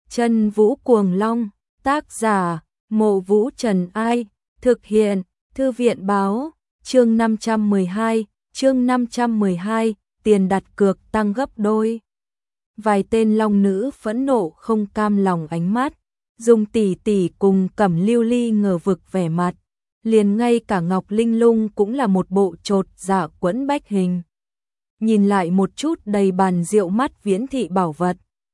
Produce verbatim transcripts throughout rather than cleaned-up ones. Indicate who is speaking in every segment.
Speaker 1: Chân Vũ Cuồng Long, tác giả, Mộ Vũ Trần Ai, thực hiện, Thư viện Báo, chương năm trăm mười hai, chương năm trăm mười hai, tiền đặt cược tăng gấp đôi. Vài tên long nữ phẫn nộ không cam lòng ánh mắt, Dung tỷ tỷ cùng Cẩm Lưu Ly ngờ vực vẻ mặt, liền ngay cả Ngọc Linh Lung cũng là một bộ chột dạ quẫn bách hình. Nhìn lại một chút đầy bàn rượu mắt viễn thị bảo vật.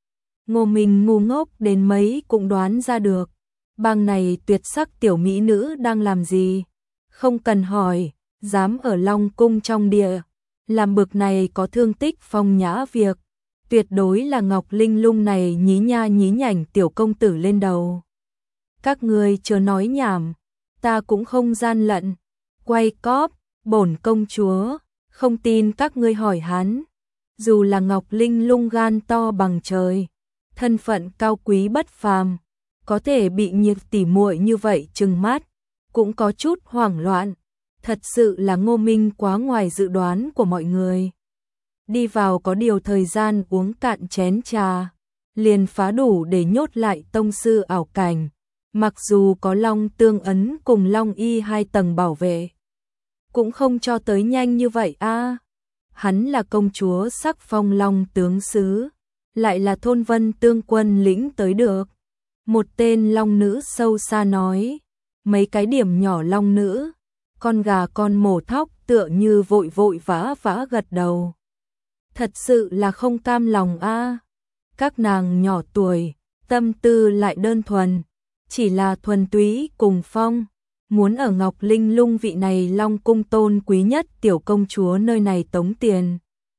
Speaker 1: Ngô Minh ngu ngốc đến mấy cũng đoán ra được, bang này tuyệt sắc tiểu mỹ nữ đang làm gì. Không cần hỏi, dám ở Long Cung trong địa, làm bực này có thương tích phong nhã việc. Tuyệt đối là Ngọc Linh Lung này nhí nha nhí nhảnh tiểu công tử lên đầu. Các ngươi chớ nói nhảm, ta cũng không gian lận. Quay cóp, bổn công chúa, không tin các ngươi hỏi hắn. Dù là Ngọc Linh Lung gan to bằng trời, thân phận cao quý bất phàm, có thể bị nhiệt tỉ muội như vậy trừng mắt, cũng có chút hoảng loạn. Thật sự là Ngô Minh quá ngoài dự đoán của mọi người. Đi vào có điều thời gian uống cạn chén trà, liền phá đủ để nhốt lại tông sư ảo cảnh. Mặc dù có Long Tương Ấn cùng Long Y hai tầng bảo vệ, cũng không cho tới nhanh như vậy a. À, hắn là công chúa sắc phong Long tướng sứ, lại là thôn vân tương quân lĩnh tới được. Một tên long nữ sâu xa nói, mấy cái điểm nhỏ long nữ, con gà con mổ thóc tựa như vội vội vã vã gật đầu. Thật sự là không cam lòng a. À. Các nàng nhỏ tuổi, tâm tư lại đơn thuần, chỉ là thuần túy cùng phong, muốn ở Ngọc Linh Lung vị này Long Cung tôn quý nhất tiểu công chúa nơi này tống tiền.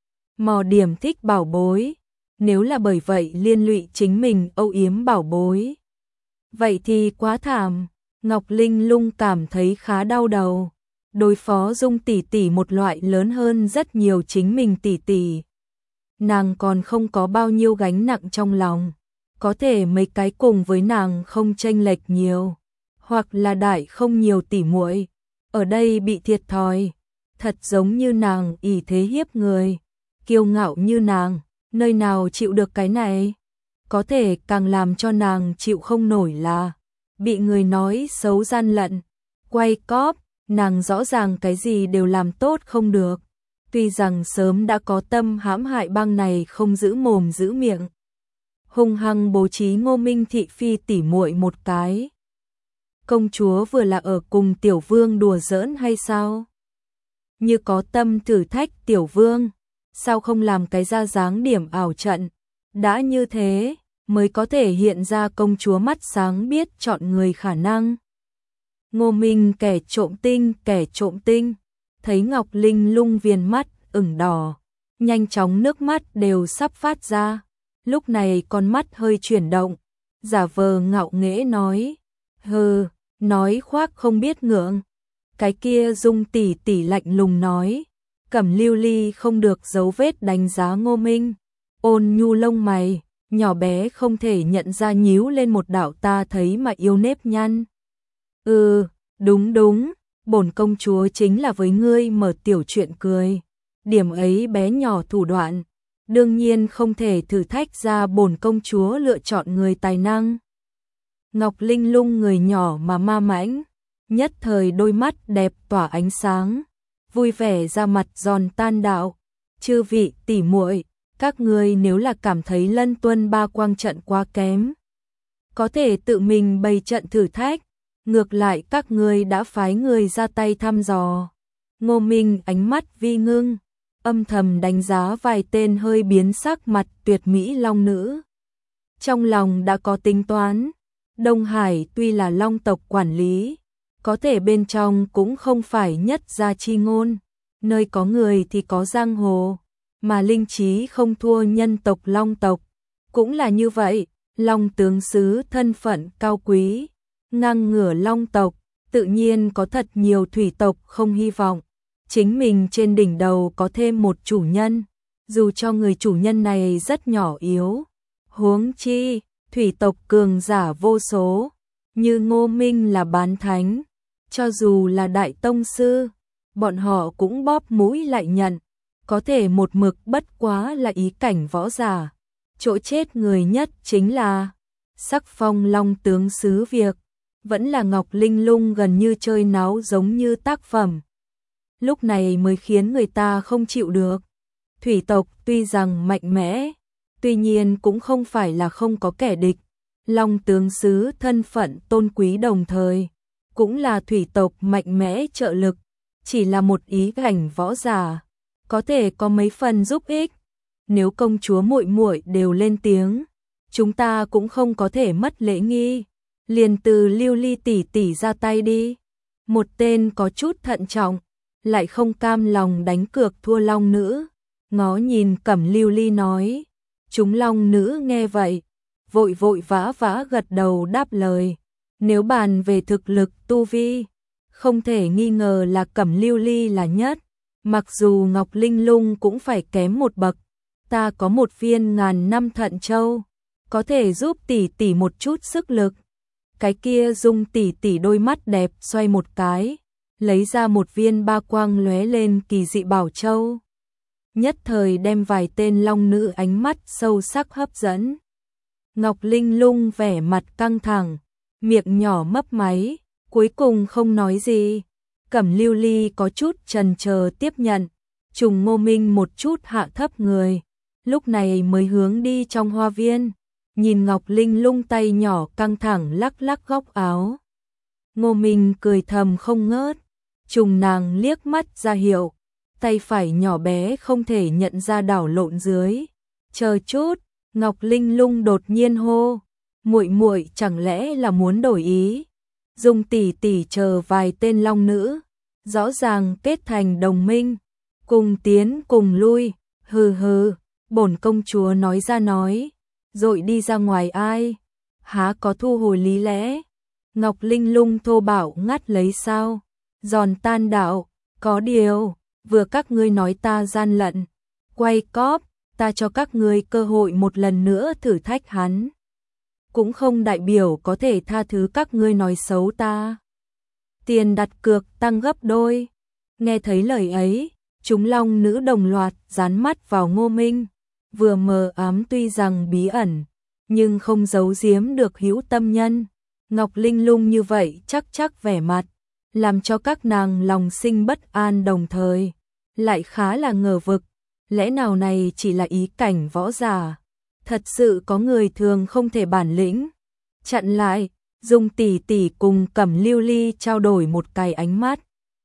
Speaker 1: Mò điểm thích bảo bối, nếu là bởi vậy liên lụy chính mình âu yếm bảo bối, vậy thì quá thảm. Ngọc Linh Lung cảm thấy khá đau đầu. Đối phó Dung tỷ tỷ một loại lớn hơn rất nhiều chính mình tỷ tỷ. Nàng còn không có bao nhiêu gánh nặng trong lòng, có thể mấy cái cùng với nàng không chênh lệch nhiều, hoặc là đại không nhiều tỷ muội, ở đây bị thiệt thòi, thật giống như nàng ỷ thế hiếp người, kiêu ngạo như nàng, nơi nào chịu được cái này. Có thể càng làm cho nàng chịu không nổi là bị người nói xấu gian lận, quay cóp, nàng rõ ràng cái gì đều làm tốt không được. Tuy rằng sớm đã có tâm hãm hại bang này không giữ mồm giữ miệng, hung hăng bố trí Ngô Minh thị phi tỉ muội một cái. Công chúa vừa là ở cùng tiểu vương đùa giỡn hay sao? Như có tâm thử thách tiểu vương, sao không làm cái ra dáng điểm ảo trận? Đã như thế, mới có thể hiện ra công chúa mắt sáng biết chọn người khả năng. Ngô Minh kẻ trộm tinh, kẻ trộm tinh, thấy Ngọc Linh Lung viền mắt ửng đỏ, nhanh chóng nước mắt đều sắp phát ra. Lúc này con mắt hơi chuyển động, giả vờ ngạo nghễ nói, hừ, nói khoác không biết ngượng. Cái kia Dung tỷ tỷ lạnh lùng nói. Cẩm Lưu Ly không được giấu vết đánh giá Ngô Minh, ôn nhu lông mày, nhỏ bé không thể nhận ra nhíu lên một đạo ta thấy mà yêu nếp nhăn. Ừ, đúng đúng, bổn công chúa chính là với ngươi mở tiểu chuyện cười. Điểm ấy bé nhỏ thủ đoạn, đương nhiên không thể thử thách ra bổn công chúa lựa chọn người tài năng. Ngọc Linh Lung người nhỏ mà ma mãnh, nhất thời đôi mắt đẹp tỏa ánh sáng, vui vẻ ra mặt giòn tan đạo. Chư vị tỷ muội, các ngươi nếu là cảm thấy Lân Tuân ba quang trận quá kém, có thể tự mình bày trận thử thách, ngược lại các ngươi đã phái người ra tay thăm dò. Ngô Minh ánh mắt vi ngưng, âm thầm đánh giá vài tên hơi biến sắc mặt tuyệt mỹ long nữ. Trong lòng đã có tính toán, Đông Hải tuy là long tộc quản lý, có thể bên trong cũng không phải nhất gia chi ngôn, nơi có người thì có giang hồ, mà linh trí không thua nhân tộc long tộc. Cũng là như vậy, Long tướng sứ thân phận cao quý, ngang ngửa long tộc, tự nhiên có thật nhiều thủy tộc không hy vọng chính mình trên đỉnh đầu có thêm một chủ nhân, dù cho người chủ nhân này rất nhỏ yếu. Huống chi, thủy tộc cường giả vô số, như Ngô Minh là bán thánh, cho dù là đại tông sư, bọn họ cũng bóp mũi lại nhận, có thể một mực bất quá là ý cảnh võ giả. Chỗ chết người nhất chính là sắc phong Long tướng sứ việc, vẫn là Ngọc Linh Lung gần như chơi náo giống như tác phẩm. Lúc này mới khiến người ta không chịu được. Thủy tộc tuy rằng mạnh mẽ, tuy nhiên cũng không phải là không có kẻ địch. Long tướng sứ thân phận tôn quý đồng thời, cũng là thủy tộc mạnh mẽ trợ lực, chỉ là một ý cảnh võ giả, có thể có mấy phần giúp ích. Nếu công chúa muội muội đều lên tiếng, chúng ta cũng không có thể mất lễ nghi, liền từ Lưu Ly tỷ tỷ ra tay đi. Một tên có chút thận trọng, lại không cam lòng đánh cược thua Long nữ, ngó nhìn Cẩm Lưu Ly nói. Chúng Long nữ nghe vậy, vội vội vã vã gật đầu đáp lời. Nếu bàn về thực lực tu vi, không thể nghi ngờ là Cẩm Lưu Ly là nhất, mặc dù Ngọc Linh Lung cũng phải kém một bậc. Ta có một viên ngàn năm thận châu, có thể giúp tỷ tỷ một chút sức lực. Cái kia Dung tỷ tỷ đôi mắt đẹp xoay một cái, lấy ra một viên ba quang lóe lên kỳ dị bảo châu. Nhất thời đem vài tên long nữ ánh mắt sâu sắc hấp dẫn. Ngọc Linh Lung vẻ mặt căng thẳng, miệng nhỏ mấp máy, cuối cùng không nói gì. Cẩm Lưu Ly có chút chần chờ tiếp nhận, Trùng Ngô Minh một chút hạ thấp người, lúc này mới hướng đi trong hoa viên, nhìn Ngọc Linh Lung tay nhỏ căng thẳng lắc lắc góc áo. Ngô Minh cười thầm không ngớt, Trùng nàng liếc mắt ra hiệu, tay phải nhỏ bé không thể nhận ra đảo lộn dưới. Chờ chút, Ngọc Linh Lung đột nhiên hô, muội muội chẳng lẽ là muốn đổi ý? Dung tỷ tỷ chờ vài tên long nữ, rõ ràng kết thành đồng minh, cùng tiến cùng lui. Hừ hừ, bổn công chúa nói ra nói, rồi đi ra ngoài ai? Há có thu hồi lý lẽ? Ngọc Linh Lung thô bạo ngắt lấy sao? Giòn tan đạo, có điều, vừa các ngươi nói ta gian lận, quay cóp, ta cho các ngươi cơ hội một lần nữa thử thách hắn. Cũng không đại biểu có thể tha thứ các ngươi nói xấu ta. Tiền đặt cược tăng gấp đôi. Nghe thấy lời ấy, chúng long nữ đồng loạt dán mắt vào Ngô Minh, vừa mờ ám tuy rằng bí ẩn, nhưng không giấu giếm được hữu tâm nhân. Ngọc Linh Lung như vậy chắc chắc vẻ mặt, làm cho các nàng lòng sinh bất an đồng thời, lại khá là ngờ vực, lẽ nào này chỉ là ý cảnh võ giả, thật sự có người thường không thể bản lĩnh. Chặn lại, Dung tỷ tỷ cùng Cẩm Lưu Ly trao đổi một cái ánh mắt.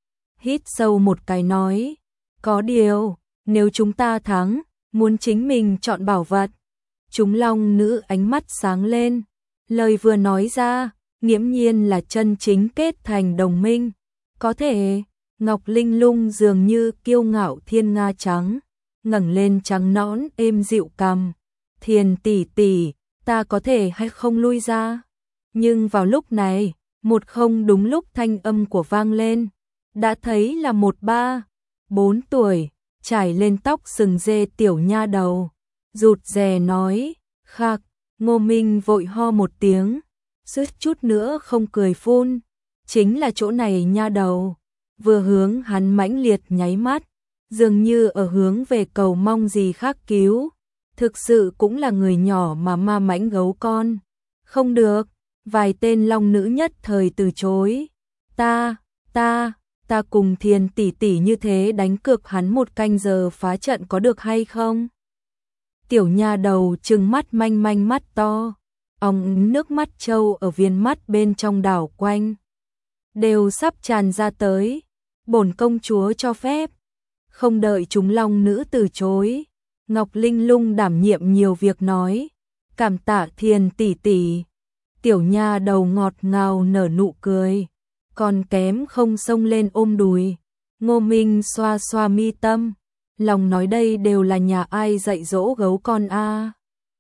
Speaker 1: Hít sâu một cái nói, có điều, nếu chúng ta thắng, muốn chính mình chọn bảo vật. Chúng long nữ ánh mắt sáng lên, lời vừa nói ra, nghiễm nhiên là chân chính kết thành đồng minh. Có thể, Ngọc Linh Lung dường như kiêu ngạo thiên nga trắng, ngẩng lên trắng nõn êm dịu cằm. Thiền tỷ tỷ, ta có thể hay không lui ra? Nhưng vào lúc này, một không đúng lúc thanh âm của vang lên, đã thấy là một ba, bốn tuổi, trải lên tóc sừng dê tiểu nha đầu, rụt rè nói, khạc. Ngô Minh vội ho một tiếng, suýt chút nữa không cười phun, chính là chỗ này nha đầu. Vừa hướng hắn mãnh liệt nháy mắt, dường như ở hướng về cầu mong gì khác cứu. Thực sự cũng là người nhỏ mà ma mãnh gấu con. Không được, vài tên long nữ nhất thời từ chối. Ta, ta, ta cùng Thiền tỷ tỷ như thế đánh cược hắn một canh giờ phá trận có được hay không? Tiểu nha đầu trừng mắt manh manh mắt to, ong nước mắt trâu ở viên mắt bên trong đảo quanh, đều sắp tràn ra tới. Bổn công chúa cho phép. Không đợi chúng long nữ từ chối, Ngọc Linh Lung đảm nhiệm nhiều việc nói, cảm tạ Thiền tỷ tỷ. Tiểu nha đầu ngọt ngào nở nụ cười, còn kém không xông lên ôm đùi. Ngô Minh xoa xoa mi tâm, lòng nói đây đều là nhà ai dạy dỗ gấu con a.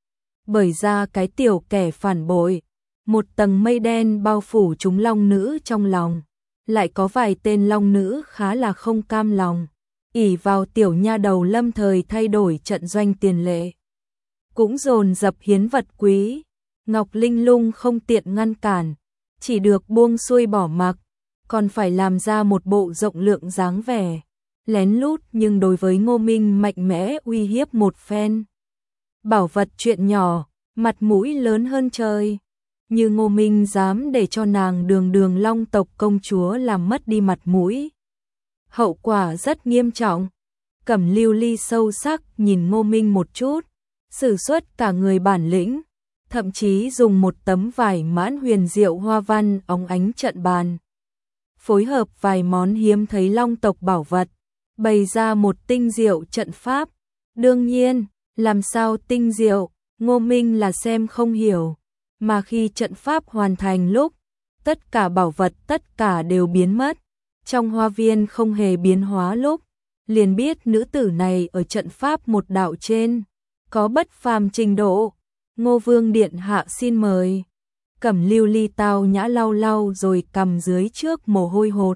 Speaker 1: Bởi ra cái tiểu kẻ phản bội, một tầng mây đen bao phủ chúng long nữ trong lòng, lại có vài tên long nữ khá là không cam lòng, ỷ vào tiểu nha đầu lâm thời thay đổi trận doanh tiền lệ, cũng dồn dập hiến vật quý. Ngọc Linh Lung không tiện ngăn cản, chỉ được buông xuôi bỏ mặc, còn phải làm ra một bộ rộng lượng dáng vẻ, lén lút nhưng đối với Ngô Minh mạnh mẽ uy hiếp một phen. Bảo vật chuyện nhỏ, mặt mũi lớn hơn trời. Như Ngô Minh dám để cho nàng đường đường Long tộc công chúa làm mất đi mặt mũi. Hậu quả rất nghiêm trọng. Cẩm Lưu Ly sâu sắc nhìn Ngô Minh một chút, sử xuất cả người bản lĩnh, thậm chí dùng một tấm vải mãn huyền diệu hoa văn óng ánh trận bàn. Phối hợp vài món hiếm thấy Long tộc bảo vật, bày ra một tinh diệu trận pháp. Đương nhiên, làm sao tinh diệu, Ngô Minh là xem không hiểu, mà khi trận pháp hoàn thành lúc, tất cả bảo vật tất cả đều biến mất, trong hoa viên không hề biến hóa lúc, liền biết nữ tử này ở trận pháp một đạo trên, có bất phàm trình độ. Ngô Vương điện hạ xin mời. Cẩm Lưu Ly tao nhã lau lau rồi cầm dưới trước mồ hôi hột.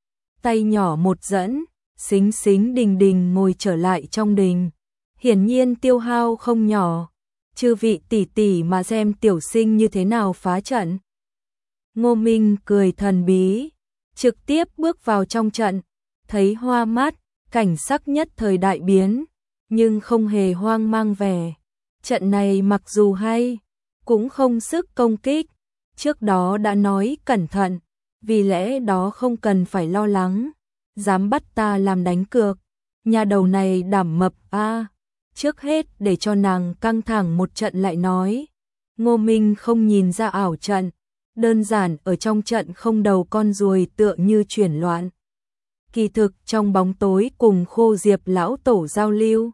Speaker 1: Tay nhỏ một dẫn, xính xính đình đình ngồi trở lại trong đình. Hiển nhiên tiêu hao không nhỏ. Chư vị tỷ tỷ mà xem tiểu sinh như thế nào phá trận. Ngô Minh cười thần bí, trực tiếp bước vào trong trận, thấy hoa mắt, cảnh sắc nhất thời đại biến, nhưng không hề hoang mang vẻ. Trận này mặc dù hay, cũng không sức công kích, trước đó đã nói cẩn thận, vì lẽ đó không cần phải lo lắng, dám bắt ta làm đánh cược, nhà đầu này đảm mập a. À. Trước hết để cho nàng căng thẳng một trận lại nói, Ngô Minh không nhìn ra ảo trận, đơn giản ở trong trận không đầu con ruồi tựa như chuyển loạn. Kỳ thực trong bóng tối cùng Khô Diệp lão tổ giao lưu,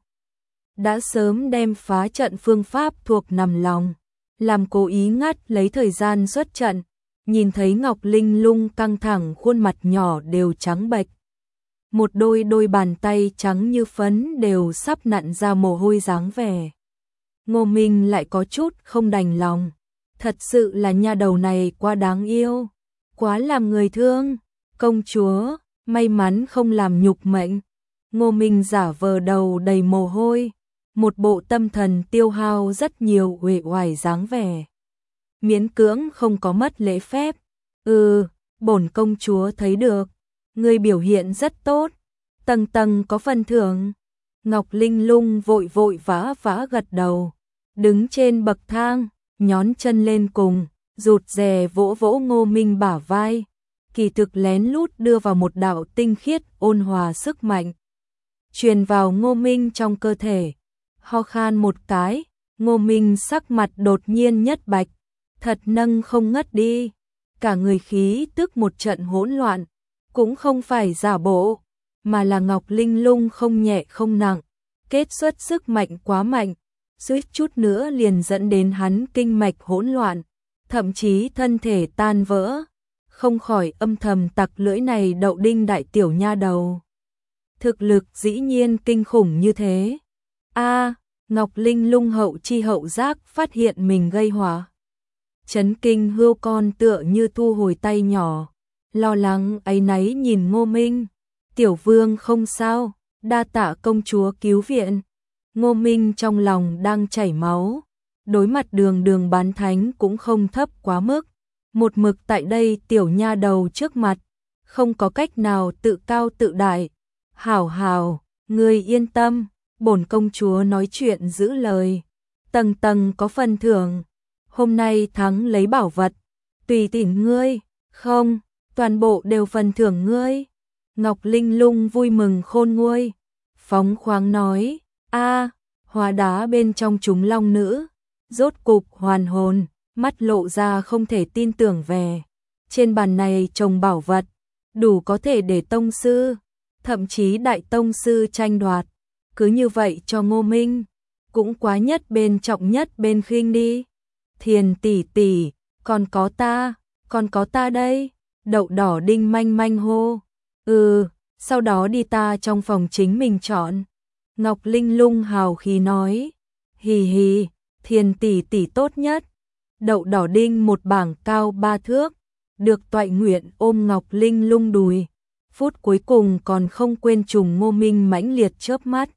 Speaker 1: đã sớm đem phá trận phương pháp thuộc nằm lòng, làm cố ý ngắt lấy thời gian xuất trận, nhìn thấy Ngọc Linh Lung căng thẳng khuôn mặt nhỏ đều trắng bệch. Một đôi đôi bàn tay trắng như phấn đều sắp nặn ra mồ hôi dáng vẻ. Ngô Minh lại có chút không đành lòng, thật sự là nha đầu này quá đáng yêu, quá làm người thương. Công chúa, may mắn không làm nhục mệnh. Ngô Minh giả vờ đầu đầy mồ hôi, một bộ tâm thần tiêu hao rất nhiều uể oải dáng vẻ. Miễn cưỡng không có mất lễ phép. Ừ, bổn công chúa thấy được, người biểu hiện rất tốt, tầng tầng có phần thưởng. Ngọc Linh Lung vội vội vã vã gật đầu, đứng trên bậc thang, nhón chân lên cùng, rụt rè vỗ vỗ Ngô Minh bả vai, kỳ thực lén lút đưa vào một đạo tinh khiết ôn hòa sức mạnh, truyền vào Ngô Minh trong cơ thể. Ho khan một cái, Ngô Minh sắc mặt đột nhiên nhất bạch, thật nâng không ngất đi, cả người khí tức một trận hỗn loạn, cũng không phải giả bộ, mà là Ngọc Linh Lung không nhẹ không nặng, kết xuất sức mạnh quá mạnh, suýt chút nữa liền dẫn đến hắn kinh mạch hỗn loạn, thậm chí thân thể tan vỡ, không khỏi âm thầm tặc lưỡi này đậu đinh đại tiểu nha đầu. Thực lực dĩ nhiên kinh khủng như thế. A, à, Ngọc Linh Lung hậu chi hậu giác phát hiện mình gây họa. Chấn kinh hươu con tựa như thu hồi tay nhỏ, lo lắng áy náy nhìn Ngô Minh. Tiểu vương không sao, đa tạ công chúa cứu viện. Ngô Minh trong lòng đang chảy máu, đối mặt đường đường bán thánh cũng không thấp quá mức. Một mực tại đây tiểu nha đầu trước mặt, không có cách nào tự cao tự đại. Hảo hảo, ngươi yên tâm, bổn công chúa nói chuyện giữ lời, tầng tầng có phần thưởng. Hôm nay thắng lấy bảo vật, tùy tiện ngươi, không, toàn bộ đều phần thưởng ngươi. Ngọc Linh Lung vui mừng khôn nguôi, phóng khoáng nói, a, hóa đá bên trong chúng long nữ, rốt cục hoàn hồn, mắt lộ ra không thể tin tưởng về. Trên bàn này trồng bảo vật, đủ có thể để tông sư, thậm chí đại tông sư tranh đoạt. Cứ như vậy cho Ngô Minh, cũng quá nhất bên trọng nhất bên khinh đi. Thiền tỷ tỷ, còn có ta, còn có ta đây. Đậu đỏ đinh manh manh hô. Ừ, sau đó đi ta trong phòng chính mình chọn. Ngọc Linh Lung hào khí nói. Hì hì, thiền tỷ tỷ tốt nhất. Đậu đỏ đinh một bảng cao ba thước, được toại nguyện ôm Ngọc Linh Lung đùi. Phút cuối cùng còn không quên trùng Ngô Minh mãnh liệt chớp mắt.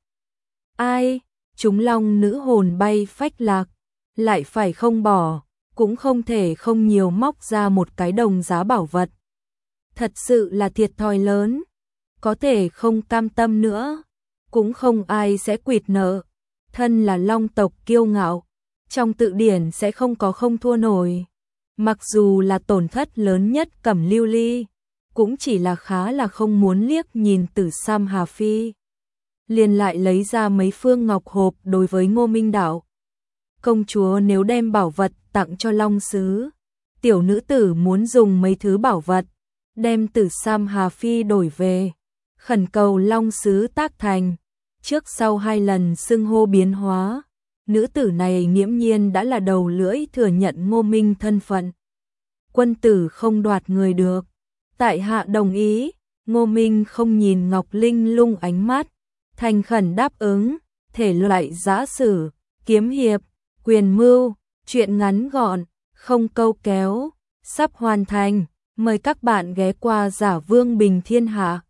Speaker 1: Ai, chúng long nữ hồn bay phách lạc, lại phải không bỏ, cũng không thể không nhiều móc ra một cái đồng giá bảo vật. Thật sự là thiệt thòi lớn, có thể không cam tâm nữa, cũng không ai sẽ quỵt nợ. Thân là long tộc kiêu ngạo, trong tự điển sẽ không có không thua nổi. Mặc dù là tổn thất lớn nhất Cẩm Lưu Ly, cũng chỉ là khá là không muốn liếc nhìn Tử Sam Hà Phi. Liền lại lấy ra mấy phương ngọc hộp đối với Ngô Minh đạo. Công chúa nếu đem bảo vật tặng cho Long Sứ, tiểu nữ tử muốn dùng mấy thứ bảo vật, đem Tử Sam Hà Phi đổi về, khẩn cầu Long Sứ tác thành. Trước sau hai lần xưng hô biến hóa, nữ tử này nghiễm nhiên đã là đầu lưỡi thừa nhận Ngô Minh thân phận. Quân tử không đoạt người được. Tại hạ đồng ý. Ngô Minh không nhìn Ngọc Linh Lung ánh mắt, thành khẩn đáp ứng. Thể loại giã sử, kiếm hiệp, quyền mưu, truyện ngắn gọn, không câu kéo, sắp hoàn thành. Mời các bạn ghé qua Giả Vương Bình Thiên Hạ.